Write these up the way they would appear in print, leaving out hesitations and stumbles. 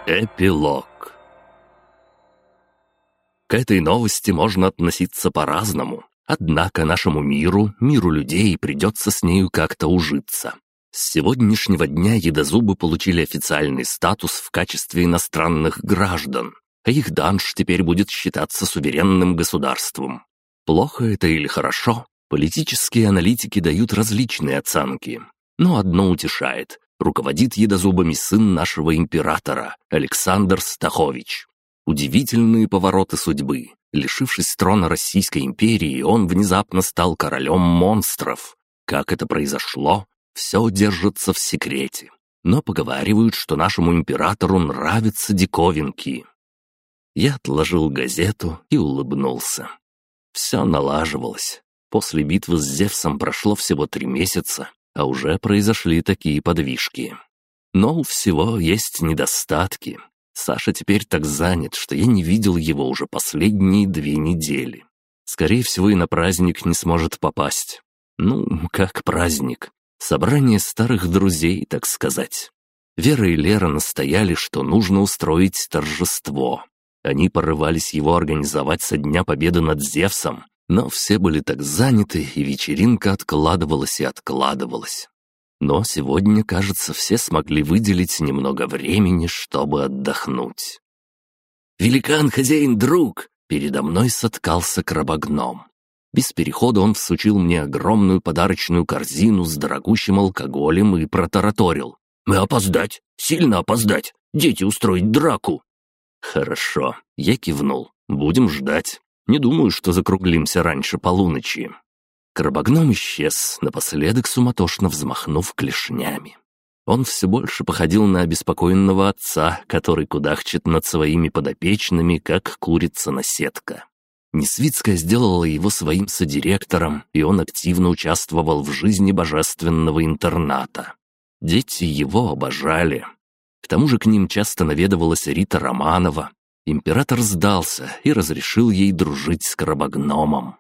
Эпилог. К этой новости можно относиться по-разному. Однако нашему миру людей, придется с нею как-то ужиться. С сегодняшнего дня едозубы получили официальный статус в качестве иностранных граждан, а их данж теперь будет считаться суверенным государством. Плохо это или хорошо? Политические аналитики дают различные оценки. Но одно утешает. Руководит едозубами сын нашего императора, Александр Стахович. Удивительные повороты судьбы. Лишившись трона Российской империи, он внезапно стал королем монстров. Как это произошло, все держится в секрете. Но поговаривают, что нашему императору нравятся диковинки. Я отложил газету и улыбнулся. Все налаживалось. После битвы с Зевсом прошло всего 3 месяца, а уже произошли такие подвижки. Но у всего есть недостатки. Саша теперь так занят, что я не видел его уже последние 2 недели. Скорее всего, и на праздник не сможет попасть. Ну, как праздник? Собрание старых друзей, так сказать. Вера и Лера настояли, что нужно устроить торжество. Они порывались его организовать со Дня Победы над Зевсом, но все были так заняты, и вечеринка откладывалась и откладывалась. Но сегодня, кажется, все смогли выделить немного времени, чтобы отдохнуть. «Великан, хозяин, друг!» Передо мной соткался крабогном. Без перехода он всучил мне огромную подарочную корзину с дорогущим алкоголем и протараторил. «Мы опоздать! Сильно опоздать! Дети устроить драку!» «Хорошо», — я кивнул. «Будем ждать. Не думаю, что закруглимся раньше полуночи». Крабогном исчез, напоследок суматошно взмахнув клешнями. Он все больше походил на обеспокоенного отца, который кудахчет над своими подопечными, как курица-наседка. Несвицкая сделала его своим содиректором, и он активно участвовал в жизни божественного интерната. Дети его обожали. К тому же к ним часто наведывалась Рита Романова. Император сдался и разрешил ей дружить с крабогномом.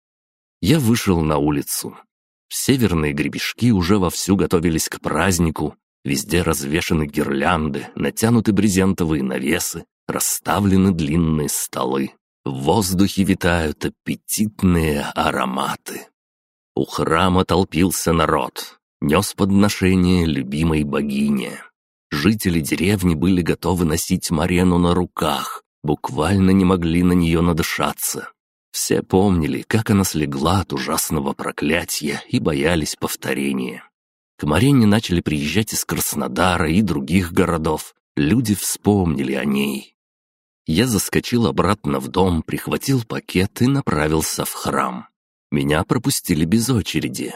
Я вышел на улицу. Северные гребешки уже вовсю готовились к празднику. Везде развешаны гирлянды, натянуты брезентовые навесы, расставлены длинные столы. В воздухе витают аппетитные ароматы. У храма толпился народ, нес подношение любимой богине. Жители деревни были готовы носить Марену на руках, буквально не могли на нее надышаться. Все помнили, как она слегла от ужасного проклятия и боялись повторения. К Марене начали приезжать из Краснодара и других городов. Люди вспомнили о ней. Я заскочил обратно в дом, прихватил пакет и направился в храм. Меня пропустили без очереди.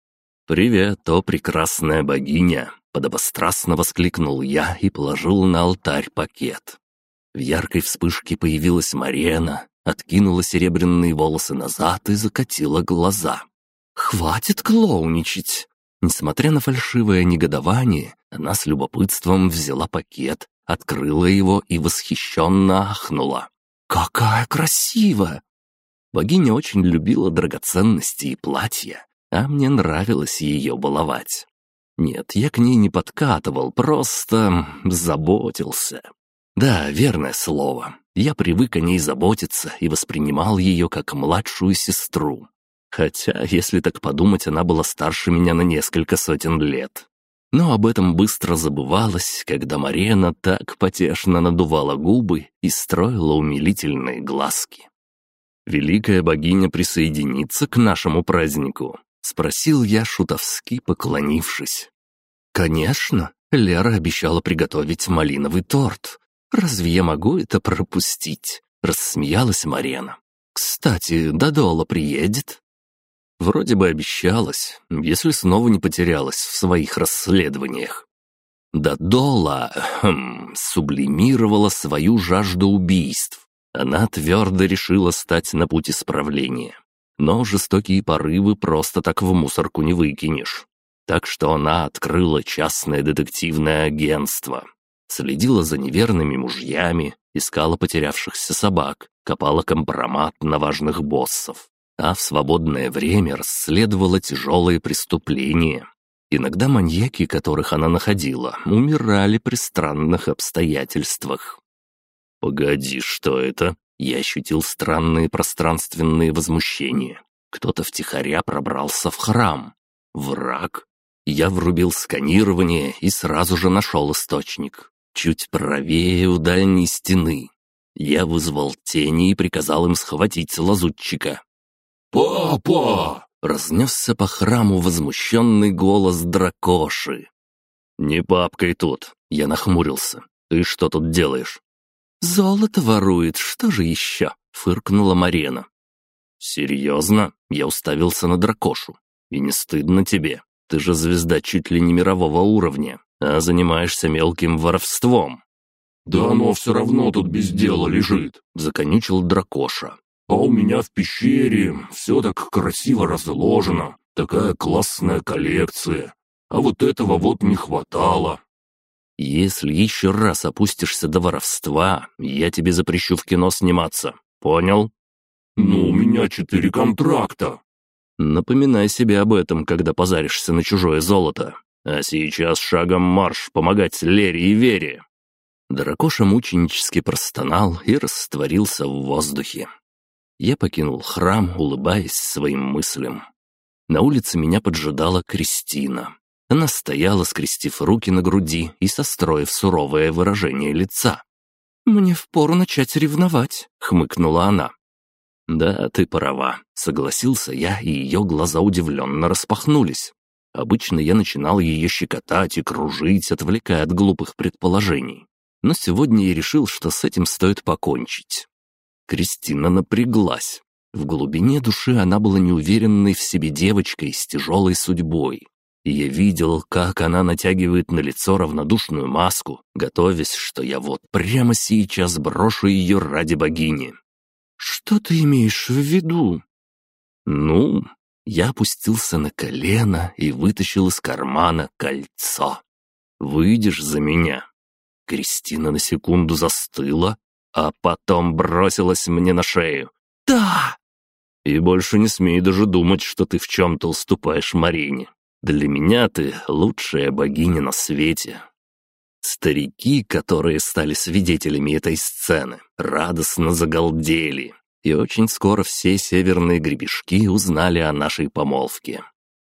«Привет, о прекрасная богиня!» — подобострастно воскликнул я и положил на алтарь пакет. В яркой вспышке появилась Марена, откинула серебряные волосы назад и закатила глаза. «Хватит клоуничать!» Несмотря на фальшивое негодование, она с любопытством взяла пакет, открыла его и восхищенно ахнула. «Какая красивая!» Богиня очень любила драгоценности и платья, а мне нравилось ее баловать. Нет, я к ней не подкатывал, просто заботился. Да, верное слово. Я привык о ней заботиться и воспринимал ее как младшую сестру. Хотя, если так подумать, она была старше меня на несколько сотен лет. Но об этом быстро забывалось, когда Марена так потешно надувала губы и строила умилительные глазки. «Великая богиня присоединится к нашему празднику?» — спросил я, шутовски поклонившись. «Конечно, Лера обещала приготовить малиновый торт. Разве я могу это пропустить?» — рассмеялась Марена. «Кстати, Додола приедет?» Вроде бы обещалась, если снова не потерялась в своих расследованиях. Додола сублимировала свою жажду убийств. Она твердо решила стать на путь исправления. Но жестокие порывы просто так в мусорку не выкинешь. Так что она открыла частное детективное агентство. Следила за неверными мужьями, искала потерявшихся собак, копала компромат на важных боссов. А в свободное время расследовала тяжелые преступления. Иногда маньяки, которых она находила, умирали при странных обстоятельствах. «Погоди, что это?» Я ощутил странные пространственные возмущения. Кто-то втихаря пробрался в храм. Враг. Я врубил сканирование и сразу же нашел источник. Чуть правее у дальней стены. Я вызвал тени и приказал им схватить лазутчика. «Папа!» — разнесся по храму возмущенный голос дракоши. «Не папкой тут!» — я нахмурился. «Ты что тут делаешь?» «Золото ворует, что же еще?» — фыркнула Марена. «Серьезно?» — я уставился на дракошу. «И не стыдно тебе? Ты же звезда чуть ли не мирового уровня, а занимаешься мелким воровством». «Да оно все равно тут без дела лежит», — законючил дракоша. «А у меня в пещере все так красиво разложено, такая классная коллекция, а вот этого вот не хватало». «Если еще раз опустишься до воровства, я тебе запрещу в кино сниматься. Понял?» «Ну, у меня 4 контракта». «Напоминай себе об этом, когда позаришься на чужое золото. А сейчас шагом марш помогать Лере и Вере». Дракоша мученически простонал и растворился в воздухе. Я покинул храм, улыбаясь своим мыслям. На улице меня поджидала Кристина. Она стояла, скрестив руки на груди и состроив суровое выражение лица. «Мне впору начать ревновать», — хмыкнула она. «Да, ты права», — согласился я, и ее глаза удивленно распахнулись. Обычно я начинал ее щекотать и кружить, отвлекая от глупых предположений. Но сегодня я решил, что с этим стоит покончить. Кристина напряглась. В глубине души она была неуверенной в себе девочкой с тяжелой судьбой. И я видел, как она натягивает на лицо равнодушную маску, готовясь, что я вот прямо сейчас брошу ее ради богини. «Что ты имеешь в виду?» «Ну...» Я опустился на колено и вытащил из кармана кольцо. «Выйдешь за меня?» Кристина на секунду застыла, а потом бросилась мне на шею. «Да!» «И больше не смей даже думать, что ты в чем-то уступаешь Марине. Для меня ты лучшая богиня на свете». Старики, которые стали свидетелями этой сцены, радостно загалдели, и очень скоро все северные гребешки узнали о нашей помолвке.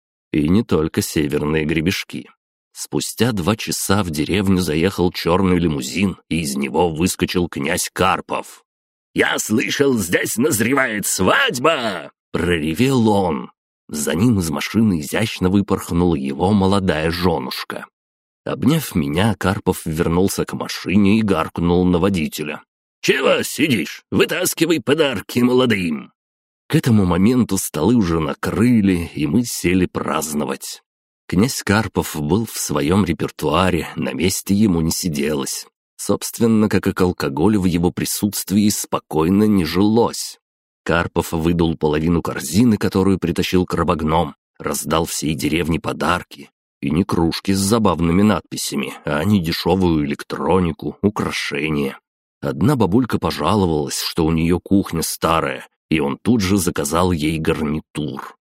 И не только северные гребешки. Спустя 2 часа в деревню заехал черный лимузин, и из него выскочил князь Карпов. «Я слышал, здесь назревает свадьба!» — проревел он. За ним из машины изящно выпорхнула его молодая женушка. Обняв меня, Карпов вернулся к машине и гаркнул на водителя. «Чего сидишь? Вытаскивай подарки молодым!» К этому моменту столы уже накрыли, и мы сели праздновать. Князь Карпов был в своем репертуаре, на месте ему не сиделось. Собственно, как и к алкоголю в его присутствии спокойно не жилось. Карпов выдул половину корзины, которую притащил крабогном, раздал всей деревне подарки. И не кружки с забавными надписями, а не дешевую электронику, украшения. Одна бабулька пожаловалась, что у нее кухня старая, и он тут же заказал ей гарнитур.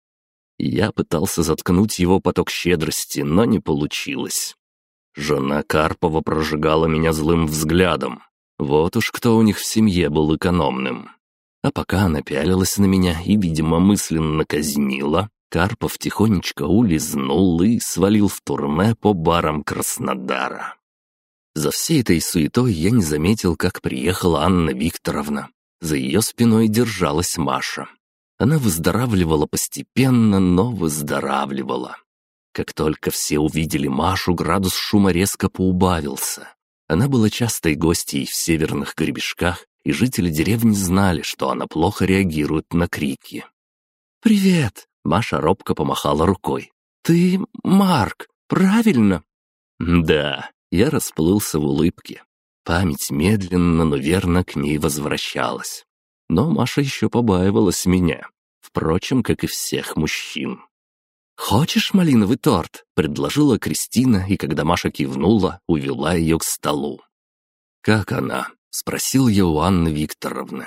Я пытался заткнуть его поток щедрости, но не получилось. Жена Карпова прожигала меня злым взглядом. Вот уж кто у них в семье был экономным. А пока она пялилась на меня и, видимо, мысленно казнила, Карпов тихонечко улизнул и свалил в турне по барам Краснодара. За всей этой суетой я не заметил, как приехала Анна Викторовна. За ее спиной держалась Маша. Она выздоравливала постепенно, но выздоравливала. Как только все увидели Машу, градус шума резко поубавился. Она была частой гостьей в северных гребешках, и жители деревни знали, что она плохо реагирует на крики. «Привет!» — Маша робко помахала рукой. «Ты Марк, правильно?» «Да», — я расплылся в улыбке. Память медленно, но верно к ней возвращалась. Но Маша еще побаивалась меня, впрочем, как и всех мужчин. «Хочешь малиновый торт?» — предложила Кристина, и когда Маша кивнула, увела ее к столу. «Как она?» — спросил я у Анны Викторовны.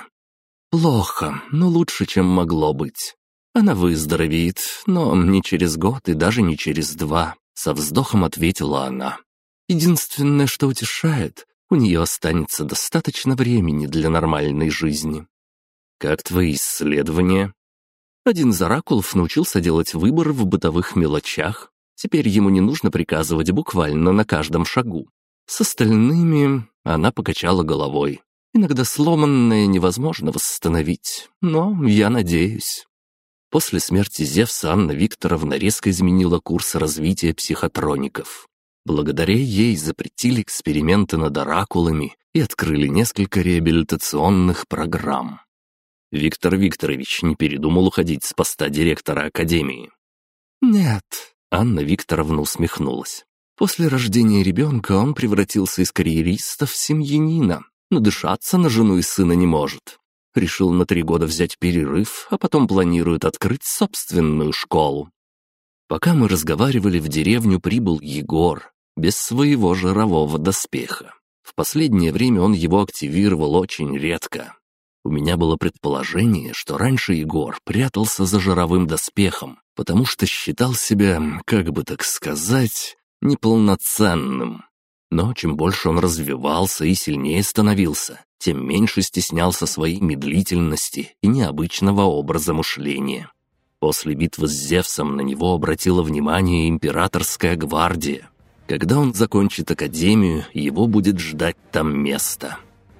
«Плохо, но лучше, чем могло быть. Она выздоровеет, но не через год и даже не через 2. Со вздохом ответила она. Единственное, что утешает, у нее останется достаточно времени для нормальной жизни. Как твои исследования? Один из оракулов научился делать выбор в бытовых мелочах. Теперь ему не нужно приказывать буквально на каждом шагу. С остальными она покачала головой. Иногда сломанное невозможно восстановить, но я надеюсь. После смерти Зевса Анна Викторовна резко изменила курс развития психотроников. Благодаря ей запретили эксперименты над оракулами и открыли несколько реабилитационных программ. Виктор Викторович не передумал уходить с поста директора академии. «Нет», — Анна Викторовна усмехнулась. «После рождения ребенка он превратился из карьериста в семьянина, но дышаться на жену и сына не может. Решил на 3 года взять перерыв, а потом планирует открыть собственную школу». Пока мы разговаривали, в деревню прибыл Егор, без своего жирового доспеха. В последнее время он его активировал очень редко. У меня было предположение, что раньше Егор прятался за жировым доспехом, потому что считал себя, как бы так сказать, неполноценным. Но чем больше он развивался и сильнее становился, тем меньше стеснялся своей медлительности и необычного образа мышления. После битвы с Зевсом на него обратила внимание императорская гвардия. Когда он закончит академию, его будет ждать там место.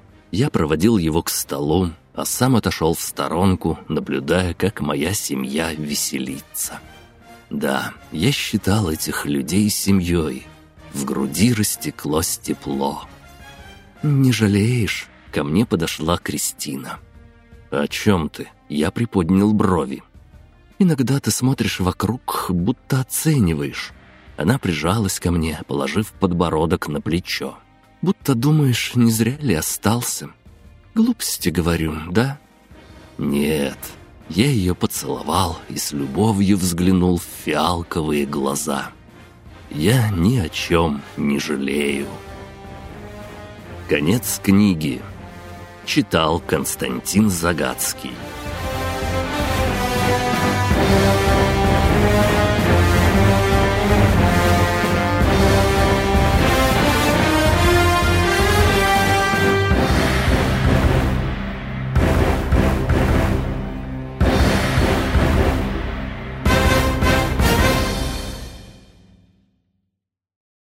Я проводил его к столу, а сам отошел в сторонку, наблюдая, как моя семья веселится. Да, я считал этих людей семьей. В груди растеклось тепло. «Не жалеешь?» — ко мне подошла Кристина. «О чем ты?» — я приподнял брови. «Иногда ты смотришь вокруг, будто оцениваешь». Она прижалась ко мне, положив подбородок на плечо. «Будто думаешь, не зря ли остался?» «Глупости, говорю, да?» «Нет». Я ее поцеловал и с любовью взглянул в фиалковые глаза. «Я ни о чем не жалею». Конец книги. Читал Константин Загадский.